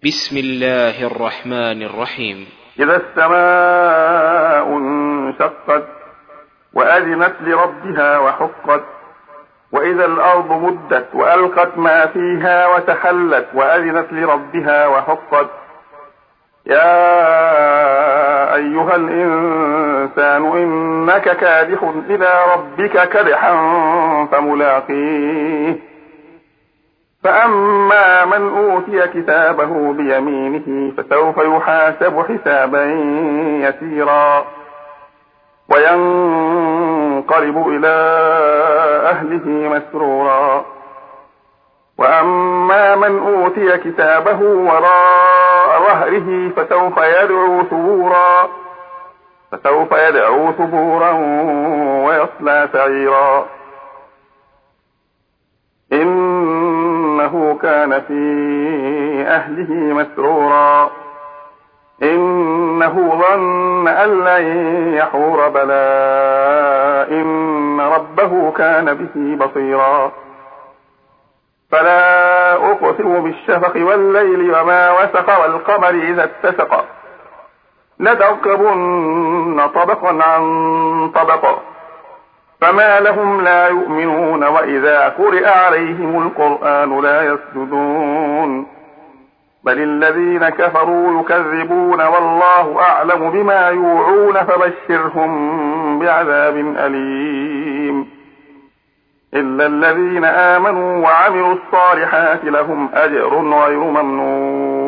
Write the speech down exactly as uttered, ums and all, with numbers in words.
بسم الله الرحمن الرحيم. إذا السماء انشقت وأذنت لربها وحقت وإذا الأرض مدت وألقت ما فيها وتحلت وأذنت لربها وحقت يا أيها الإنسان إنك كادح إلى ربك كدحا فملاقيه فأما من أوتي كتابه بيمينه فسوف يحاسب حسابا يسيرا وينقلب إلى أهله مسرورا وأما من أوتي كتابه وراء ظهره فسوف يدعو ثبورا فسوف يدعو ثبورا ويصلى سعيرا إنه كان في أهله مسرورا إنه ظن أن لن يحور بلى إن ربه كان به بصيرا فلا أقسم بالشفق والليل وما وسق والقمر إذا اتسق لتركبن طبقا عن طبق فما لهم لا يؤمنون وإذا قرئ عليهم القرآن لا يسجدون بل الذين كفروا يكذبون والله أعلم بما يوعون فبشرهم بعذاب أليم إلا الذين آمنوا وعملوا الصالحات لهم أجر غير ممنون